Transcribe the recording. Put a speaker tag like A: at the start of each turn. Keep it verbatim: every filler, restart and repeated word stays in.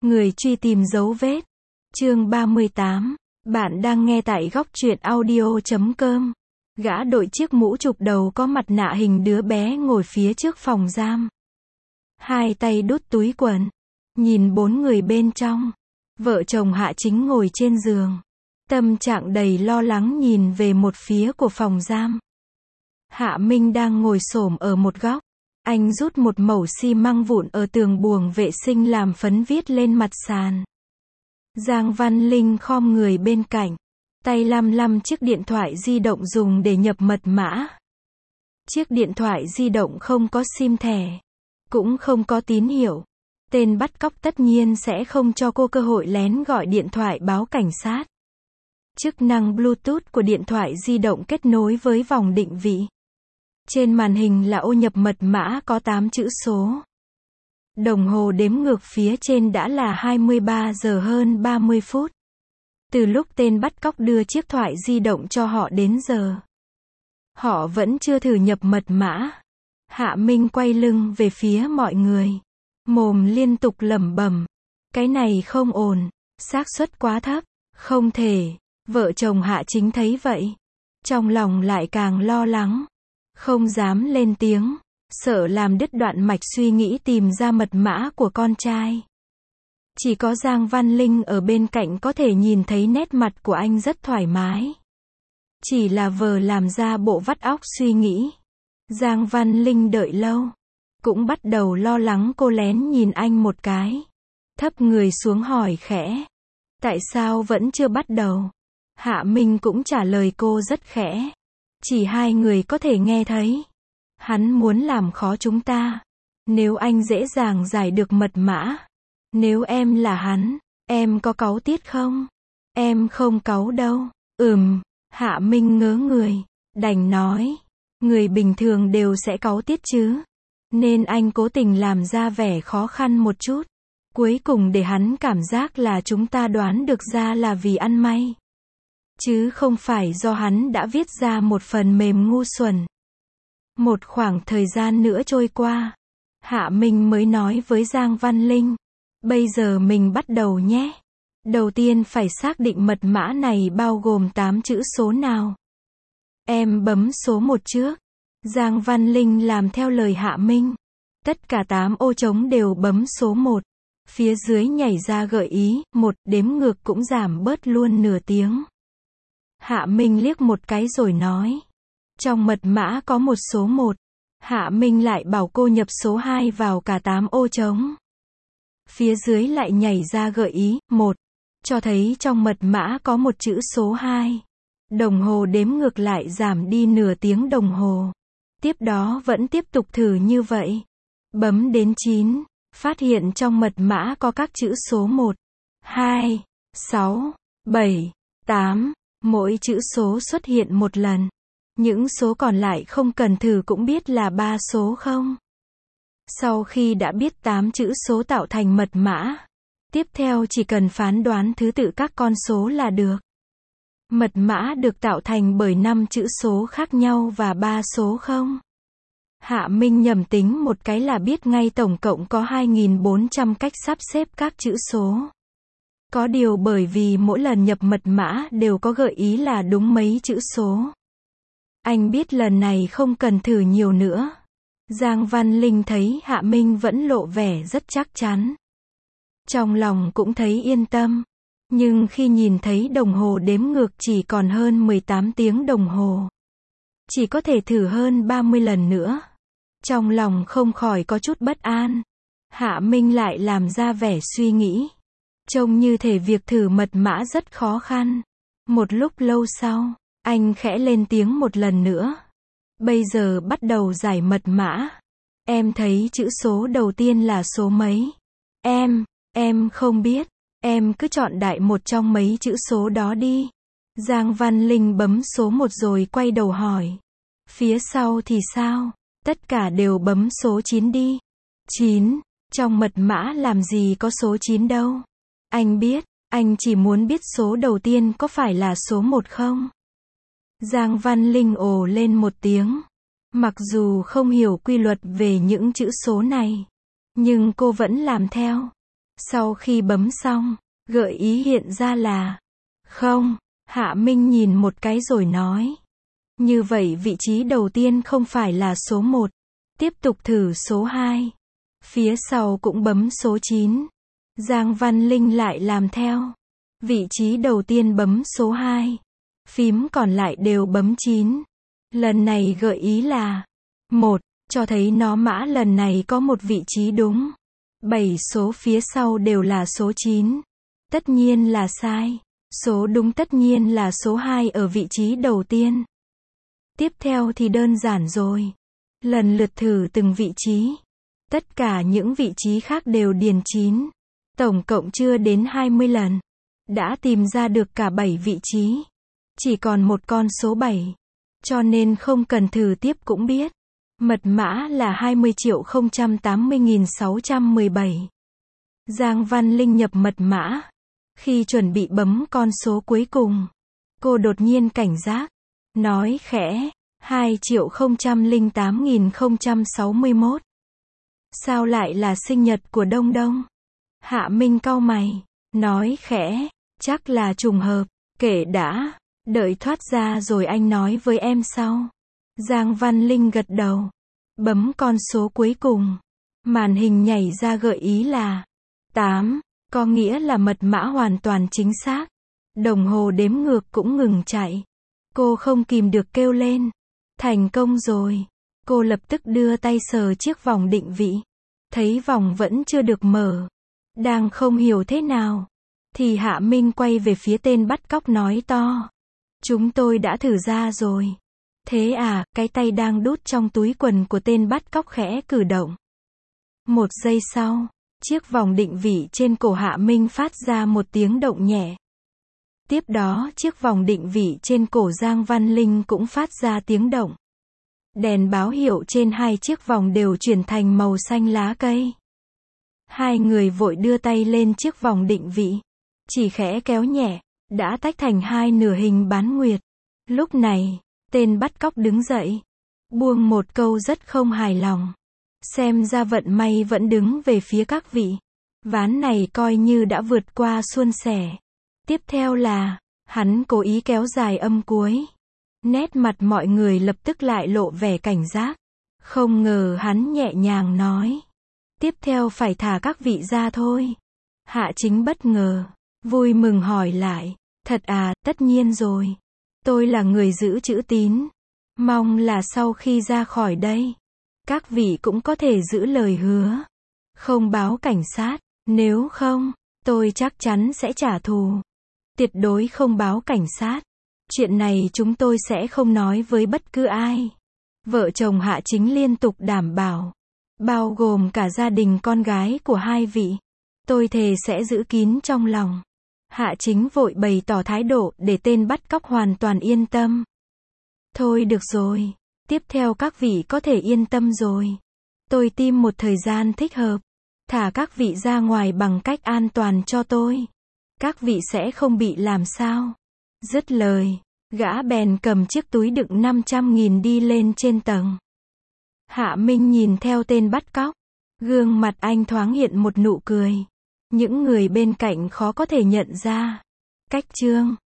A: Người truy tìm dấu vết. Chương ba mươi tám. Bạn đang nghe tại góc truyện audio chấm com. Gã đội chiếc mũ chụp đầu có mặt nạ hình đứa bé ngồi phía trước phòng giam. Hai tay đút túi quần. Nhìn bốn người bên trong. Vợ chồng Hạ Chính ngồi trên giường. Tâm trạng đầy lo lắng nhìn về một phía của phòng giam. Hạ Minh đang ngồi xổm ở một góc. Anh rút một mẩu xi măng vụn ở tường buồng vệ sinh làm phấn viết lên mặt sàn. Giang Văn Linh khom người bên cạnh. Tay lăm lăm chiếc điện thoại di động dùng để nhập mật mã. Chiếc điện thoại di động không có sim thẻ. Cũng không có tín hiệu. Tên bắt cóc tất nhiên sẽ không cho cô cơ hội lén gọi điện thoại báo cảnh sát. Chức năng Bluetooth của điện thoại di động kết nối với vòng định vị. Trên màn hình là ô nhập mật mã có tám chữ số. Đồng hồ đếm ngược phía trên đã là hai mươi ba giờ hơn ba mươi phút. Từ lúc tên bắt cóc đưa chiếc thoại di động cho họ đến giờ. Họ vẫn chưa thử nhập mật mã. Hạ Minh quay lưng về phía mọi người. Mồm liên tục lẩm bẩm. Cái này không ổn. Xác suất quá thấp. Không thể. Vợ chồng Hạ Chính thấy vậy. Trong lòng lại càng lo lắng. Không dám lên tiếng. Sợ làm đứt đoạn mạch suy nghĩ tìm ra mật mã của con trai. Chỉ có Giang Văn Linh ở bên cạnh có thể nhìn thấy nét mặt của anh rất thoải mái. Chỉ là vờ làm ra bộ vắt óc suy nghĩ. Giang Văn Linh đợi lâu. Cũng bắt đầu lo lắng, cô lén nhìn anh một cái. Thấp người xuống hỏi khẽ. Tại sao vẫn chưa bắt đầu? Hạ Minh cũng trả lời cô rất khẽ. Chỉ hai người có thể nghe thấy. Hắn muốn làm khó chúng ta. Nếu anh dễ dàng giải được mật mã. Nếu em là hắn, em có cáu tiết không? Em không cáu đâu. Ừm, Hạ Minh ngớ người. Đành nói. Người bình thường đều sẽ cáu tiết chứ. Nên anh cố tình làm ra vẻ khó khăn một chút. Cuối cùng để hắn cảm giác là chúng ta đoán được ra là vì ăn may. Chứ không phải do hắn đã viết ra một phần mềm ngu xuẩn. Một khoảng thời gian nữa trôi qua. Hạ Minh mới nói với Giang Văn Linh. Bây giờ mình bắt đầu nhé. Đầu tiên phải xác định mật mã này bao gồm tám chữ số nào. Em bấm số một trước. Giang Văn Linh làm theo lời Hạ Minh. Tất cả tám ô trống đều bấm số một. Phía dưới nhảy ra gợi ý, một, đếm ngược cũng giảm bớt luôn nửa tiếng. Hạ Minh liếc một cái rồi nói. Trong mật mã có một số một. Hạ Minh lại bảo cô nhập số hai vào cả tám ô trống. Phía dưới lại nhảy ra gợi ý, một. Cho thấy trong mật mã có một chữ số hai. Đồng hồ đếm ngược lại giảm đi nửa tiếng đồng hồ. Tiếp đó vẫn tiếp tục thử như vậy. Bấm đến chín. Phát hiện trong mật mã có các chữ số một, hai, sáu, bảy, tám. Mỗi chữ số xuất hiện một lần. Những số còn lại không cần thử cũng biết là ba số không. Sau khi đã biết tám chữ số tạo thành mật mã, tiếp theo chỉ cần phán đoán thứ tự các con số là được. Mật mã được tạo thành bởi năm chữ số khác nhau và ba số không. Hạ Minh nhầm tính một cái là biết ngay tổng cộng có hai nghìn bốn trăm cách sắp xếp các chữ số. Có điều bởi vì mỗi lần nhập mật mã đều có gợi ý là đúng mấy chữ số. Anh biết lần này không cần thử nhiều nữa. Giang Văn Linh thấy Hạ Minh vẫn lộ vẻ rất chắc chắn. Trong lòng cũng thấy yên tâm. Nhưng khi nhìn thấy đồng hồ đếm ngược chỉ còn hơn mười tám tiếng đồng hồ. Chỉ có thể thử hơn ba mươi lần nữa. Trong lòng không khỏi có chút bất an. Hạ Minh lại làm ra vẻ suy nghĩ. Trông như thể việc thử mật mã rất khó khăn. Một lúc lâu sau, anh khẽ lên tiếng một lần nữa. Bây giờ bắt đầu giải mật mã. Em thấy chữ số đầu tiên là số mấy? Em, em không biết. Em cứ chọn đại một trong mấy chữ số đó đi. Giang Văn Linh bấm số một rồi quay đầu hỏi. Phía sau thì sao? Tất cả đều bấm số chín đi. chín. Trong mật mã làm gì có số chín đâu. Anh biết, anh chỉ muốn biết số đầu tiên có phải là số một không? Giang Văn Linh ồ lên một tiếng. Mặc dù không hiểu quy luật về những chữ số này, nhưng cô vẫn làm theo. Sau khi bấm xong, gợi ý hiện ra là không. Hạ Minh nhìn một cái rồi nói. Như vậy vị trí đầu tiên không phải là số một. Tiếp tục thử số hai. Phía sau cũng bấm số chín. Giang Văn Linh lại làm theo. Vị trí đầu tiên bấm số hai. Phím còn lại đều bấm chín. Lần này gợi ý là một, cho thấy nó mã lần này có một vị trí đúng. bảy số phía sau đều là số chín. Tất nhiên là sai. Số đúng tất nhiên là số hai ở vị trí đầu tiên. Tiếp theo thì đơn giản rồi. Lần lượt thử từng vị trí. Tất cả những vị trí khác đều điền chín. Tổng cộng chưa đến hai mươi lần. Đã tìm ra được cả bảy vị trí. Chỉ còn một con số bảy. Cho nên không cần thử tiếp cũng biết. Mật mã là hai mươi triệu không trăm tám mươi nghìn sáu trăm mười bảy. Giang Văn Linh nhập mật mã. Khi chuẩn bị bấm con số cuối cùng, cô đột nhiên cảnh giác. Nói khẽ, hai triệu không trăm lẻ tám nghìn không trăm sáu mươi mốt. Sao lại là sinh nhật của Đông Đông? Hạ Minh cau mày, nói khẽ, chắc là trùng hợp, kể đã, đợi thoát ra rồi anh nói với em sau. Giang Văn Linh gật đầu, bấm con số cuối cùng. Màn hình nhảy ra gợi ý là tám, có nghĩa là mật mã hoàn toàn chính xác. Đồng hồ đếm ngược cũng ngừng chạy. Cô không kìm được kêu lên. Thành công rồi. Cô lập tức đưa tay sờ chiếc vòng định vị. Thấy vòng vẫn chưa được mở. Đang không hiểu thế nào. Thì Hạ Minh quay về phía tên bắt cóc nói to. Chúng tôi đã thử ra rồi. Thế à, cái tay đang đút trong túi quần của tên bắt cóc khẽ cử động. Một giây sau, chiếc vòng định vị trên cổ Hạ Minh phát ra một tiếng động nhẹ. Tiếp đó chiếc vòng định vị trên cổ Giang Văn Linh cũng phát ra tiếng động. Đèn báo hiệu trên hai chiếc vòng đều chuyển thành màu xanh lá cây. Hai người vội đưa tay lên chiếc vòng định vị. Chỉ khẽ kéo nhẹ, đã tách thành hai nửa hình bán nguyệt. Lúc này, tên bắt cóc đứng dậy. Buông một câu rất không hài lòng. Xem ra vận may vẫn đứng về phía các vị. Ván này coi như đã vượt qua suôn sẻ. Tiếp theo là, hắn cố ý kéo dài âm cuối. Nét mặt mọi người lập tức lại lộ vẻ cảnh giác. Không ngờ hắn nhẹ nhàng nói. Tiếp theo phải thả các vị ra thôi. Hạ Chính bất ngờ, vui mừng hỏi lại. Thật à, tất nhiên rồi. Tôi là người giữ chữ tín. Mong là sau khi ra khỏi đây, các vị cũng có thể giữ lời hứa. Không báo cảnh sát, nếu không, tôi chắc chắn sẽ trả thù. Tuyệt đối không báo cảnh sát. Chuyện này chúng tôi sẽ không nói với bất cứ ai. Vợ chồng Hạ Chính liên tục đảm bảo. Bao gồm cả gia đình con gái của hai vị. Tôi thề sẽ giữ kín trong lòng. Hạ Chính vội bày tỏ thái độ để tên bắt cóc hoàn toàn yên tâm. Thôi được rồi. Tiếp theo các vị có thể yên tâm rồi. Tôi tìm một thời gian thích hợp. Thả các vị ra ngoài bằng cách an toàn cho tôi. Các vị sẽ không bị làm sao. Dứt lời, gã bèn cầm chiếc túi đựng năm trăm nghìn đi lên trên tầng. Hạ Minh nhìn theo tên bắt cóc. Gương mặt anh thoáng hiện một nụ cười. Những người bên cạnh khó có thể nhận ra. Cách chương